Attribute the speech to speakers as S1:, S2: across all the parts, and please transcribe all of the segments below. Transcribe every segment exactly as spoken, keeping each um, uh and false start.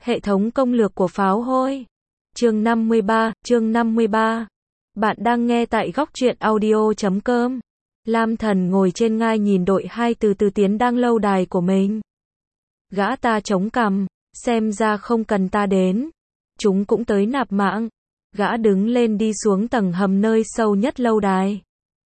S1: Hệ thống công lược của pháo hôi. Chương năm mươi ba, chương năm mươi ba. Bạn đang nghe tại góc truyện audio chấm com. Lam Thần ngồi trên ngai nhìn đội hai từ từ tiến đang lâu đài của mình. Gã ta chống cằm, xem ra không cần ta đến. Chúng cũng tới nạp mạng. Gã đứng lên đi xuống tầng hầm nơi sâu nhất lâu đài.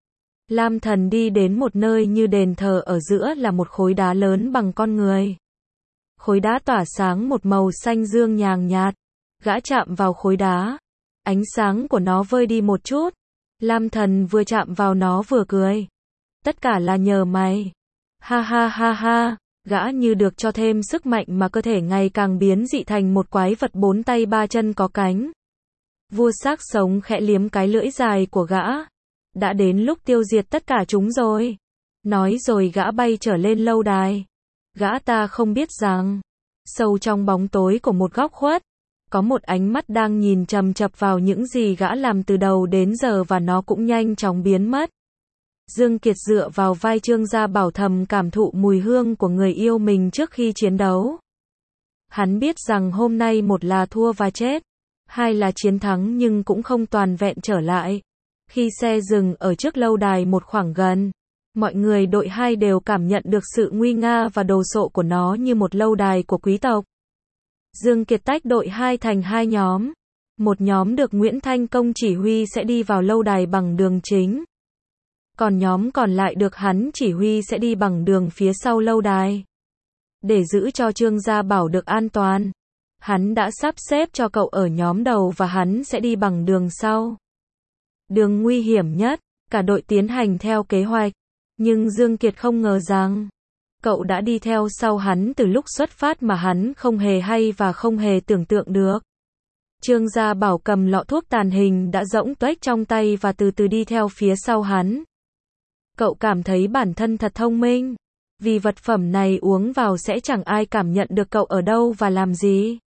S1: Lam Thần đi đến một nơi như đền thờ, ở giữa là một khối đá lớn bằng con người. Khối đá tỏa sáng một màu xanh dương nhàn nhạt. Gã chạm vào khối đá. Ánh sáng của nó vơi đi một chút. Lam Thần vừa chạm vào nó vừa cười. Tất cả là nhờ mày. Ha ha ha ha. Gã như được cho thêm sức mạnh mà cơ thể ngày càng biến dị thành một quái vật bốn tay ba chân có cánh. Vua xác sống khẽ liếm cái lưỡi dài của gã. Đã đến lúc tiêu diệt tất cả chúng rồi. Nói rồi gã bay trở lên lâu đài. Gã ta không biết rằng, sâu trong bóng tối của một góc khuất, có một ánh mắt đang nhìn chằm chằm vào những gì gã làm từ đầu đến giờ, và nó cũng nhanh chóng biến mất. Dương Kiệt dựa vào vai Trương Gia Bảo thầm cảm thụ mùi hương của người yêu mình trước khi chiến đấu. Hắn biết rằng hôm nay một là thua và chết, hai là chiến thắng nhưng cũng không toàn vẹn trở lại. Khi xe dừng ở trước lâu đài một khoảng gần, mọi người đội hai đều cảm nhận được sự nguy nga và đồ sộ của nó như một lâu đài của quý tộc. Dương Kiệt tách đội hai thành hai nhóm. Một nhóm được Nguyễn Thanh Công chỉ huy sẽ đi vào lâu đài bằng đường chính. Còn nhóm còn lại được hắn chỉ huy sẽ đi bằng đường phía sau lâu đài. Để giữ cho Trương Gia Bảo được an toàn, hắn đã sắp xếp cho cậu ở nhóm đầu và hắn sẽ đi bằng đường sau. Đường nguy hiểm nhất, cả đội tiến hành theo kế hoạch. Nhưng Dương Kiệt không ngờ rằng, cậu đã đi theo sau hắn từ lúc xuất phát mà hắn không hề hay và không hề tưởng tượng được. Trương Gia Bảo cầm lọ thuốc tàn hình đã rỗng tuếch trong tay và từ từ đi theo phía sau hắn. Cậu cảm thấy bản thân thật thông minh, vì vật phẩm này uống vào sẽ chẳng ai cảm nhận được cậu ở đâu và làm gì.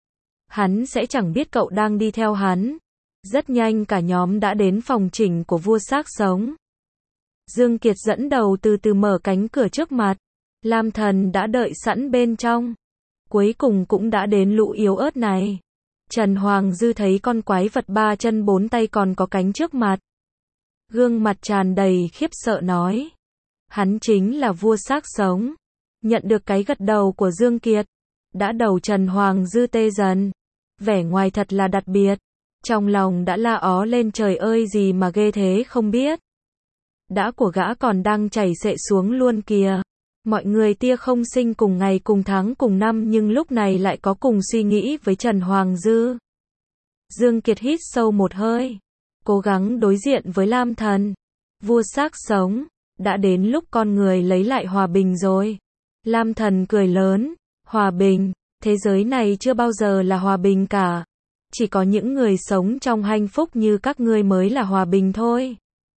S1: Hắn sẽ chẳng biết cậu đang đi theo hắn. Rất nhanh cả nhóm đã đến phòng chỉnh của vua xác sống. Dương Kiệt dẫn đầu từ từ mở cánh cửa trước mặt. Lam Thần đã đợi sẵn bên trong. Cuối cùng cũng đã đến lũ yếu ớt này. Trần Hoàng Dư thấy con quái vật ba chân bốn tay còn có cánh trước mặt. Gương mặt tràn đầy khiếp sợ nói. Hắn chính là vua xác sống. Nhận được cái gật đầu của Dương Kiệt. Đã đầu Trần Hoàng Dư tê dần. Vẻ ngoài thật là đặc biệt. Trong lòng đã la ó lên, trời ơi gì mà ghê thế không biết. Đã của gã còn đang chảy xệ xuống luôn kìa. Mọi người tia không sinh cùng ngày cùng tháng cùng năm nhưng lúc này lại có cùng suy nghĩ với Trần Hoàng Dư. Dương Kiệt hít sâu một hơi. Cố gắng đối diện với Lam Thần. Vua xác sống. Đã đến lúc con người lấy lại hòa bình rồi. Lam Thần cười lớn. Hòa bình. Thế giới này chưa bao giờ là hòa bình cả. Chỉ có những người sống trong hạnh phúc như các ngươi mới là hòa bình thôi.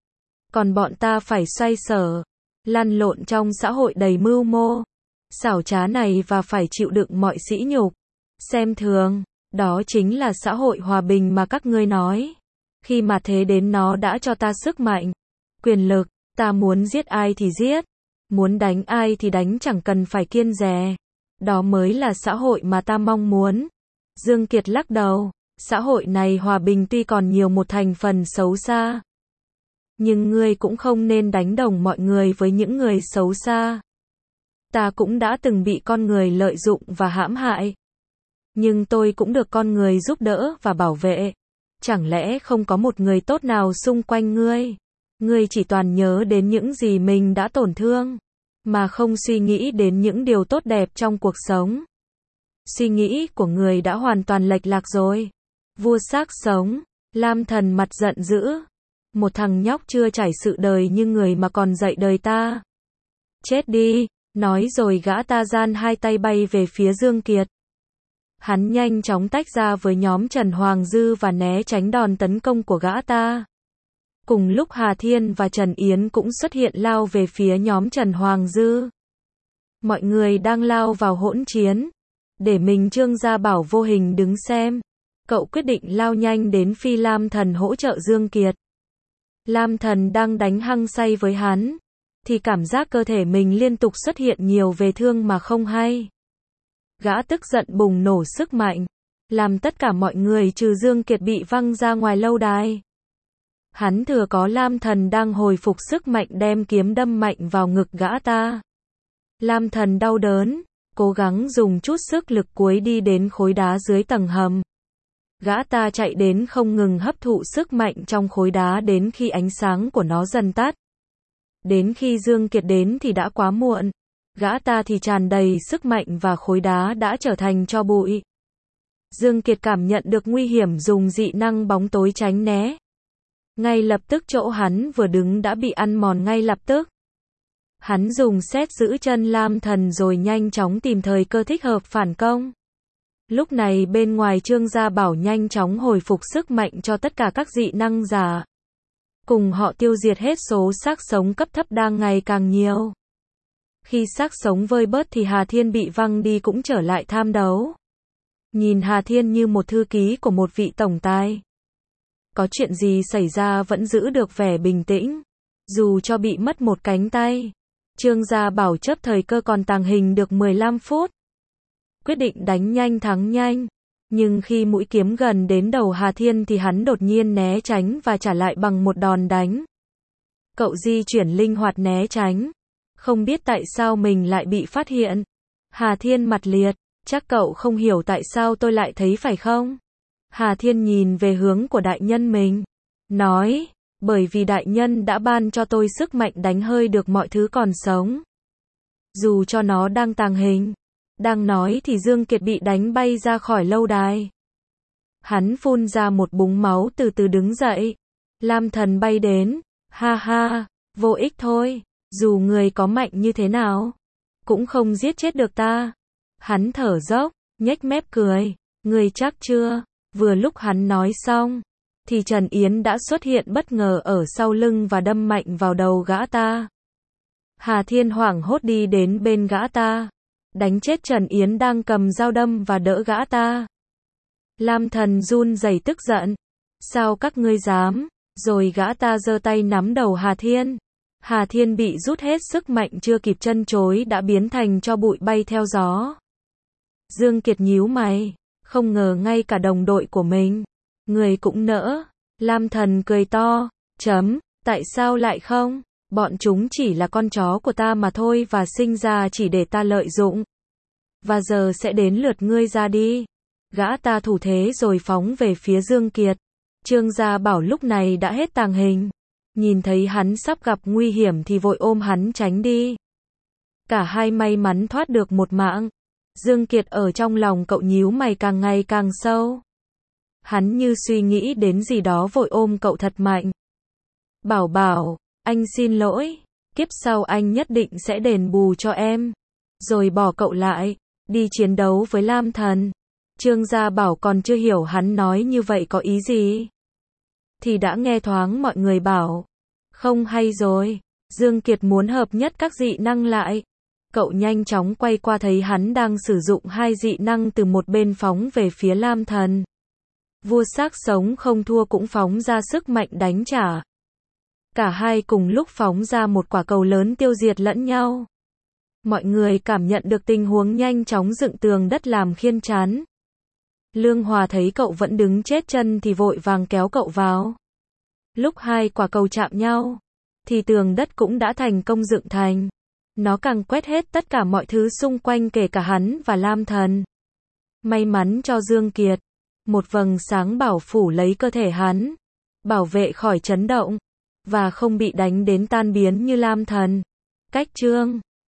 S1: Còn bọn ta phải xoay sở, lăn lộn trong xã hội đầy mưu mô, xảo trá này và phải chịu đựng mọi sỉ nhục, xem thường. Đó chính là xã hội hòa bình mà các ngươi nói. Khi mà thế đến nó đã cho ta sức mạnh, quyền lực, ta muốn giết ai thì giết, muốn đánh ai thì đánh chẳng cần phải kiêng dè. Đó mới là xã hội mà ta mong muốn. Dương Kiệt lắc đầu. Xã hội này hòa bình tuy còn nhiều một thành phần xấu xa. Nhưng ngươi cũng không nên đánh đồng mọi người với những người xấu xa. Ta cũng đã từng bị con người lợi dụng và hãm hại. Nhưng tôi cũng được con người giúp đỡ và bảo vệ. Chẳng lẽ không có một người tốt nào xung quanh ngươi? Ngươi chỉ toàn nhớ đến những gì mình đã tổn thương, mà không suy nghĩ đến những điều tốt đẹp trong cuộc sống. Suy nghĩ của người đã hoàn toàn lệch lạc rồi. Vua xác sống. Lam Thần mặt giận dữ. Một thằng nhóc chưa trải sự đời như người mà còn dạy đời ta. Chết đi. Nói rồi gã ta giang hai tay bay về phía Dương Kiệt. Hắn nhanh chóng tách ra với nhóm Trần Hoàng Dư và né tránh đòn tấn công của gã ta. Cùng lúc Hà Thiên và Trần Yến cũng xuất hiện lao về phía nhóm Trần Hoàng Dư. Mọi người đang lao vào hỗn chiến. Để mình Trương Gia Bảo vô hình đứng xem. Cậu quyết định lao nhanh đến phi Lam Thần hỗ trợ Dương Kiệt. Lam Thần đang đánh hăng say với hắn, thì cảm giác cơ thể mình liên tục xuất hiện nhiều vết thương mà không hay. Gã tức giận bùng nổ sức mạnh, làm tất cả mọi người trừ Dương Kiệt bị văng ra ngoài lâu đài. Hắn thừa có Lam Thần đang hồi phục sức mạnh đem kiếm đâm mạnh vào ngực gã ta. Lam Thần đau đớn, cố gắng dùng chút sức lực cuối đi đến khối đá dưới tầng hầm. Gã ta chạy đến không ngừng hấp thụ sức mạnh trong khối đá đến khi ánh sáng của nó dần tắt. Đến khi Dương Kiệt đến thì đã quá muộn. Gã ta thì tràn đầy sức mạnh và khối đá đã trở thành tro bụi. Dương Kiệt cảm nhận được nguy hiểm dùng dị năng bóng tối tránh né. Ngay lập tức chỗ hắn vừa đứng đã bị ăn mòn ngay lập tức. Hắn dùng sét giữ chân Lam Thần rồi nhanh chóng tìm thời cơ thích hợp phản công. Lúc này bên ngoài Trương Gia Bảo nhanh chóng hồi phục sức mạnh cho tất cả các dị năng giả. Cùng họ tiêu diệt hết số xác sống cấp thấp đang ngày càng nhiều. Khi xác sống vơi bớt thì Hà Thiên bị văng đi cũng trở lại tham đấu. Nhìn Hà Thiên như một thư ký của một vị tổng tài. Có chuyện gì xảy ra vẫn giữ được vẻ bình tĩnh. Dù cho bị mất một cánh tay. Trương Gia Bảo chấp thời cơ còn tàng hình được mười lăm phút. Quyết định đánh nhanh thắng nhanh. Nhưng khi mũi kiếm gần đến đầu Hà Thiên thì hắn đột nhiên né tránh và trả lại bằng một đòn đánh. Cậu di chuyển linh hoạt né tránh. Không biết tại sao mình lại bị phát hiện. Hà Thiên mặt liệt. Chắc cậu không hiểu tại sao tôi lại thấy phải không? Hà Thiên nhìn về hướng của đại nhân mình. Nói, bởi vì đại nhân đã ban cho tôi sức mạnh đánh hơi được mọi thứ còn sống. Dù cho nó đang tàng hình. Đang nói thì Dương Kiệt bị đánh bay ra khỏi lâu đài. Hắn phun ra một búng máu từ từ đứng dậy. Lam Thần bay đến. Ha ha, vô ích thôi. Dù người có mạnh như thế nào, cũng không giết chết được ta. Hắn thở dốc, nhếch mép cười. Người chắc chưa? Vừa lúc hắn nói xong, thì Trần Yến đã xuất hiện bất ngờ ở sau lưng và đâm mạnh vào đầu gã ta. Hà Thiên hoảng hốt đi đến bên gã ta. Đánh chết Trần Yến đang cầm dao đâm và đỡ gã ta. Lam Thần run rẩy tức giận. Sao các ngươi dám? Rồi gã ta giơ tay nắm đầu Hà Thiên. Hà Thiên bị rút hết sức mạnh chưa kịp chân chối đã biến thành tro bụi bay theo gió. Dương Kiệt nhíu mày. Không ngờ ngay cả đồng đội của mình. Người cũng nỡ. Lam Thần cười to. Chấm, tại sao lại không? Bọn chúng chỉ là con chó của ta mà thôi và sinh ra chỉ để ta lợi dụng. Và giờ sẽ đến lượt ngươi ra đi. Gã ta thủ thế rồi phóng về phía Dương Kiệt. Trương Gia Bảo lúc này đã hết tàng hình. Nhìn thấy hắn sắp gặp nguy hiểm thì vội ôm hắn tránh đi. Cả hai may mắn thoát được một mạng. Dương Kiệt ở trong lòng cậu nhíu mày càng ngày càng sâu. Hắn như suy nghĩ đến gì đó vội ôm cậu thật mạnh. Bảo Bảo, anh xin lỗi. Kiếp sau anh nhất định sẽ đền bù cho em. Rồi bỏ cậu lại, đi chiến đấu với Lam Thần. Trương Gia Bảo còn chưa hiểu hắn nói như vậy có ý gì. Thì đã nghe thoáng mọi người bảo. Không hay rồi. Dương Kiệt muốn hợp nhất các dị năng lại. Cậu nhanh chóng quay qua thấy hắn đang sử dụng hai dị năng từ một bên phóng về phía Lam Thần. Vua xác sống không thua cũng phóng ra sức mạnh đánh trả. Cả hai cùng lúc phóng ra một quả cầu lớn tiêu diệt lẫn nhau. Mọi người cảm nhận được tình huống nhanh chóng dựng tường đất làm khiên chắn. Lương Hòa thấy cậu vẫn đứng chết chân thì vội vàng kéo cậu vào. Lúc hai quả cầu chạm nhau, thì tường đất cũng đã thành công dựng thành. Nó càng quét hết tất cả mọi thứ xung quanh kể cả hắn và Lam Thần. May mắn cho Dương Kiệt. Một vầng sáng bảo phủ lấy cơ thể hắn. Bảo vệ khỏi chấn động. Và không bị đánh đến tan biến như Lam Thần. Cách chương